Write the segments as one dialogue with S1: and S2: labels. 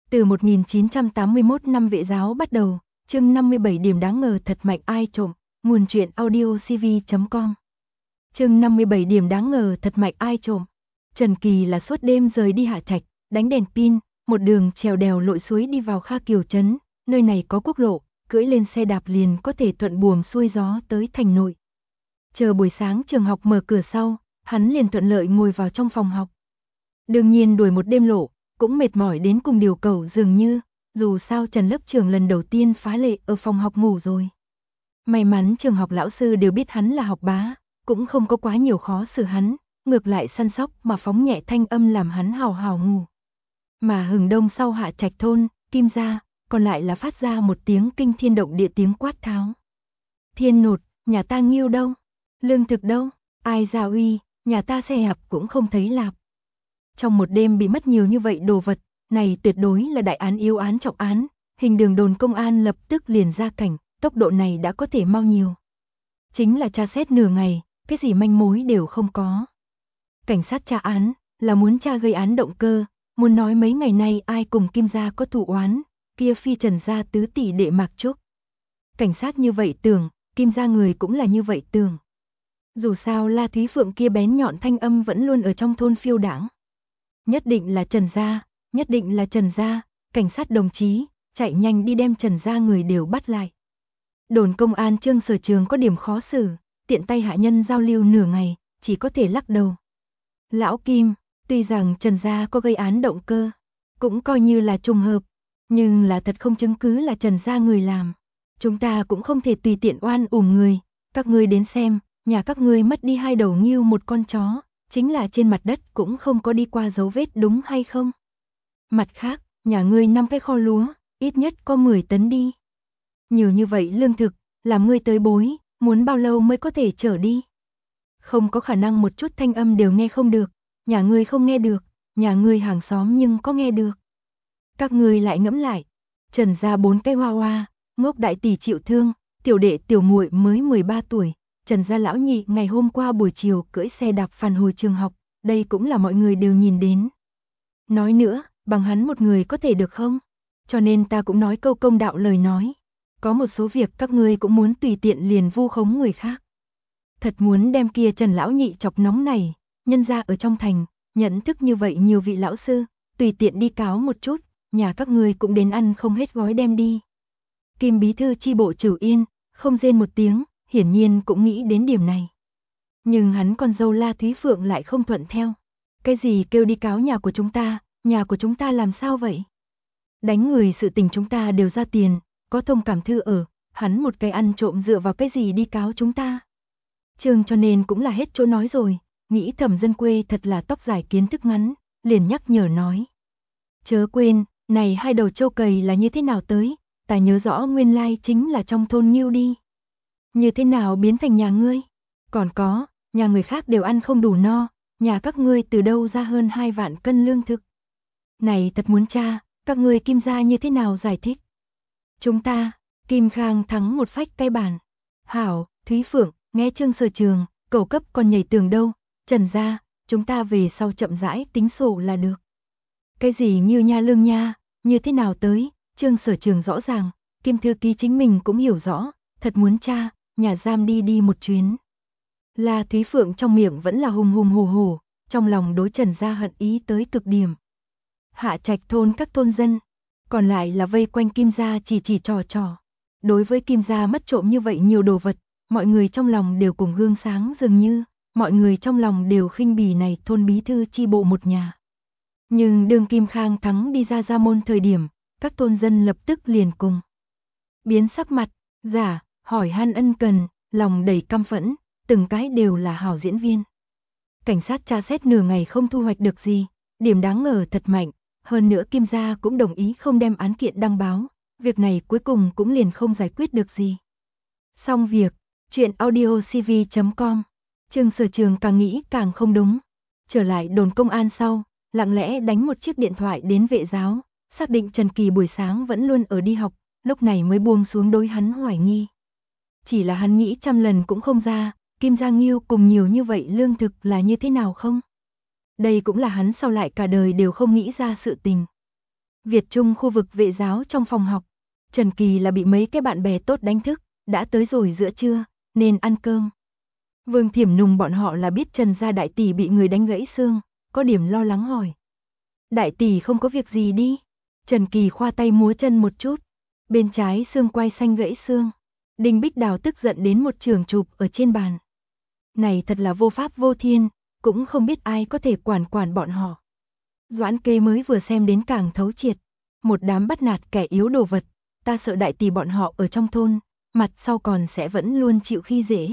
S1: Từ 1981 năm Vệ giáo bắt đầu, chương 57 điểm đáng ngờ thật mạnh ai trộm, nguồn truyện audiocv.com. Chương 57 điểm đáng ngờ thật mạnh ai trộm. Trần Kỳ là suốt đêm rời đi Hạ Trạch, đánh đèn pin, một đường trèo đèo lội suối đi vào Kha Kiều trấn, nơi này có quốc lộ, cưỡi lên xe đạp liền có thể thuận buồm xuôi gió tới thành nội. Chờ buổi sáng trường học mở cửa sau, hắn liền thuận lợi ngồi vào trong phòng học. Đương nhiên đuổi một đêm lộ, cũng mệt mỏi đến cùng điều cầu dường như, dù sao Trần lớp trưởng lần đầu tiên phá lệ ở phòng học ngủ rồi. May mắn trường học lão sư đều biết hắn là học bá, cũng không có quá nhiều khó xử hắn, ngược lại săn sóc mà phóng nhẹ thanh âm làm hắn hào hào ngủ. Mà hừng đông sau Hạ Trạch thôn, Kim gia, còn lại là phát ra một tiếng kinh thiên động địa tiếng quát tháo. Thiên Nột, nhà ta Nghiêu đâu? Lương thực đâu? Ai ra uy, nhà ta xe hạp cũng không thấy lạp. Trong một đêm bị mất nhiều như vậy đồ vật, này tuyệt đối là đại án yếu án trọng án, hình đường đồn công an lập tức liền ra cảnh, tốc độ này đã có thể mau nhiều. Chính là tra xét nửa ngày, cái gì manh mối đều không có. Cảnh sát tra án, là muốn tra gây án động cơ, muốn nói mấy ngày nay ai cùng Kim gia có thù oán, kia phi Trần gia tứ tỷ đệ Mạc Trúc. Cảnh sát như vậy tưởng, Kim gia người cũng là như vậy tưởng. Dù sao La Thúy Phượng kia bén nhọn thanh âm vẫn luôn ở trong thôn phiêu đãng. Nhất định là Trần gia, nhất định là Trần gia, cảnh sát đồng chí, chạy nhanh đi đem Trần gia người đều bắt lại. Đồn công an Trương Sở Trường có điểm khó xử, tiện tay hạ nhân giao lưu nửa ngày, chỉ có thể lắc đầu. Lão Kim, tuy rằng Trần gia có gây án động cơ, cũng coi như là trùng hợp, nhưng là thật không chứng cứ là Trần gia người làm. Chúng ta cũng không thể tùy tiện oan uổng người, các ngươi đến xem, nhà các ngươi mất đi 2 đầu Nghiêu một con chó, chính là trên mặt đất cũng không có đi qua dấu vết đúng hay không? Mặt khác, nhà ngươi 5 cái kho lúa, ít nhất có 10 tấn đi. Nhiều như vậy lương thực, làm ngươi tới bối, muốn bao lâu mới có thể trở đi? Không có khả năng một chút thanh âm đều nghe không được, nhà ngươi không nghe được, nhà ngươi hàng xóm nhưng có nghe được. Các ngươi lại ngẫm lại, Trần gia 4 cái hoa hoa, ngốc đại tỷ chịu thương, tiểu đệ tiểu muội mới 13 tuổi. Trần gia lão nhị ngày hôm qua buổi chiều cưỡi xe đạp phản hồi trường học, đây cũng là mọi người đều nhìn đến. Nói nữa, bằng hắn một người có thể được không? Cho nên ta cũng nói câu công đạo lời nói. Có một số việc các ngươi cũng muốn tùy tiện liền vu khống người khác. Thật muốn đem kia Trần lão nhị chọc nóng này, nhân ra ở trong thành, nhận thức như vậy nhiều vị lão sư, tùy tiện đi cáo một chút, nhà các ngươi cũng đến ăn không hết gói đem đi. Kim bí thư chi bộ Trửu Yên, không rên một tiếng, hiển nhiên cũng nghĩ đến điểm này. Nhưng hắn con dâu La Thúy Phượng lại không thuận theo. Cái gì kêu đi cáo nhà của chúng ta làm sao vậy? Đánh người sự tình chúng ta đều ra tiền, có thông cảm thư ở, hắn một cái ăn trộm dựa vào cái gì đi cáo chúng ta? Trương cho nên cũng là hết chỗ nói rồi, nghĩ thầm dân quê thật là tóc dài kiến thức ngắn, liền nhắc nhở nói. Chớ quên, này 2 đầu trâu cầy là như thế nào tới, ta nhớ rõ nguyên lai chính là trong thôn Nghiêu đi. Như thế nào biến thành nhà ngươi? Còn có, nhà người khác đều ăn không đủ no, nhà các ngươi từ đâu ra hơn 2 vạn cân lương thực? Này thật muốn tra, các ngươi Kim gia như thế nào giải thích? Chúng ta, Kim Khang thắng một phách cây bản. Hảo, Thúy Phượng, nghe Trương Sở Trường, cầu cấp còn nhảy tường đâu, Trần gia, chúng ta về sau chậm rãi tính sổ là được. Cái gì Nghiêu nha lương nha, như thế nào tới, Trương Sở Trường rõ ràng, Kim thư ký chính mình cũng hiểu rõ, thật muốn tra, nhà giam đi một chuyến. La Thúy Phượng trong miệng vẫn là hùng hùng hổ hổ, trong lòng đối Trần gia hận ý tới cực điểm. Hạ Trạch thôn các thôn dân, còn lại là vây quanh Kim gia chỉ trò. Đối với Kim gia mất trộm như vậy nhiều đồ vật, mọi người trong lòng đều cùng gương sáng dường như, mọi người trong lòng đều khinh bỉ này thôn bí thư chi bộ một nhà. Nhưng đương Kim Khang thắng đi ra môn thời điểm, các thôn dân lập tức liền cùng biến sắc mặt, giả, hỏi han ân cần, lòng đầy căm phẫn, từng cái đều là hảo diễn viên. Cảnh sát tra xét nửa ngày không thu hoạch được gì, điểm đáng ngờ thật mạnh, hơn nữa Kim gia cũng đồng ý không đem án kiện đăng báo, việc này cuối cùng cũng liền không giải quyết được gì. Xong việc, chuyện audiocv.com, Trương Sở Trường càng nghĩ càng không đúng. Trở lại đồn công an sau, lặng lẽ đánh một chiếc điện thoại đến Vệ giáo, xác định Trần Kỳ buổi sáng vẫn luôn ở đi học, lúc này mới buông xuống đối hắn hoài nghi. Chỉ là hắn nghĩ trăm lần cũng không ra, Kim gia Nghiêu cùng nhiều như vậy lương thực là như thế nào không? Đây cũng là hắn sau lại cả đời đều không nghĩ ra sự tình. Việt Trung khu vực vệ giáo trong phòng học. Trần Kỳ là bị mấy cái bạn bè tốt đánh thức, đã tới rồi giữa trưa, nên ăn cơm. Vương Thiểm Nùng bọn họ là biết Trần gia đại tỷ bị người đánh gãy xương, có điểm lo lắng hỏi. Đại tỷ không có việc gì đi. Trần Kỳ khoa tay múa chân một chút. Bên trái xương quai xanh gãy xương. Đinh Bích Đào tức giận đến một trường chụp ở trên bàn. Này thật là vô pháp vô thiên, cũng không biết ai có thể quản bọn họ. Doãn Kê mới vừa xem đến càng thấu triệt. Một đám bắt nạt kẻ yếu đồ vật, ta sợ đại tỷ bọn họ ở trong thôn, mặt sau còn sẽ vẫn luôn chịu khi dễ.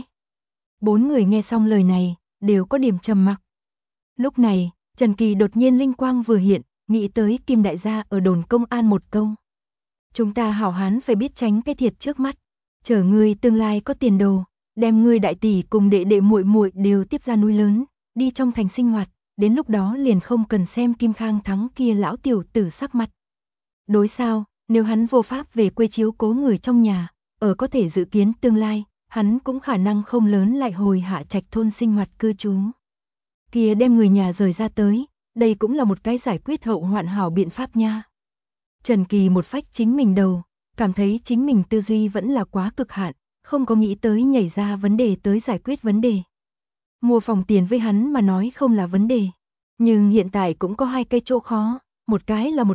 S1: 4 người nghe xong lời này, đều có điểm trầm mặc. Lúc này, Trần Kỳ đột nhiên linh quang vừa hiện, nghĩ tới Kim đại gia ở đồn công an một câu. Chúng ta hảo hán phải biết tránh cái thiệt trước mắt, chờ ngươi tương lai có tiền đồ, đem ngươi đại tỷ cùng đệ đệ muội muội đều tiếp ra núi lớn, đi trong thành sinh hoạt, đến lúc đó liền không cần xem Kim Khang Thắng kia lão tiểu tử sắc mặt. Đối sao, nếu hắn vô pháp về quê chiếu cố người trong nhà, ở có thể dự kiến tương lai, hắn cũng khả năng không lớn lại hồi Hạ Trạch thôn sinh hoạt cư trú. Kia đem người nhà rời ra tới, đây cũng là một cái giải quyết hậu hoạn hảo biện pháp nha. Trần Kỳ một phách chính mình đầu, cảm thấy chính mình tư duy vẫn là quá cực hạn, không có nghĩ tới nhảy ra vấn đề tới giải quyết vấn đề. Mua phòng tiền với hắn mà nói không là vấn đề, nhưng hiện tại cũng có hai cái chỗ khó, một cái là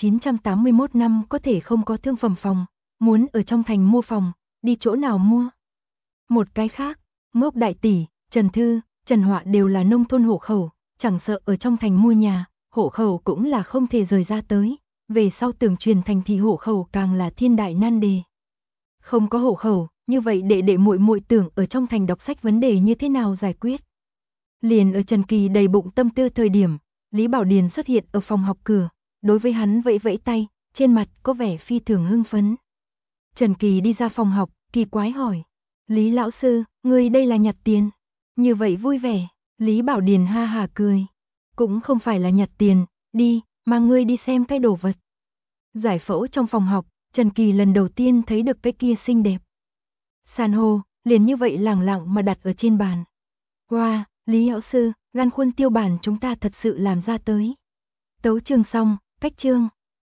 S1: 1981 năm có thể không có thương phẩm phòng, muốn ở trong thành mua phòng, đi chỗ nào mua. Một cái khác, Ngốc đại tỷ, Trần Thư, Trần Họa đều là nông thôn hộ khẩu, chẳng sợ ở trong thành mua nhà, hộ khẩu cũng là không thể rời ra tới, về sau tưởng truyền thành thì hộ khẩu càng là thiên đại nan đề. Không có hộ khẩu, như vậy đệ đệ muội muội tưởng ở trong thành đọc sách vấn đề như thế nào giải quyết. Liền ở Trần Kỳ đầy bụng tâm tư thời điểm, Lý Bảo Điền xuất hiện ở phòng học cửa, đối với hắn vẫy vẫy tay, trên mặt có vẻ phi thường hưng phấn. Trần Kỳ đi ra phòng học, kỳ quái hỏi, Lý lão sư, ngươi đây là nhặt tiền, như vậy vui vẻ. Lý Bảo Điền ha hà cười, cũng không phải là nhặt tiền, đi, mang ngươi đi xem cái đồ vật. Giải phẫu trong phòng học, Trần Kỳ lần đầu tiên thấy được cái kia xinh đẹp san hô, liền như vậy lẳng lặng mà đặt ở trên bàn. Wow, Lý lão sư, gan khuôn tiêu bản chúng ta thật sự làm ra tới. Tấu chương xong, cách chương.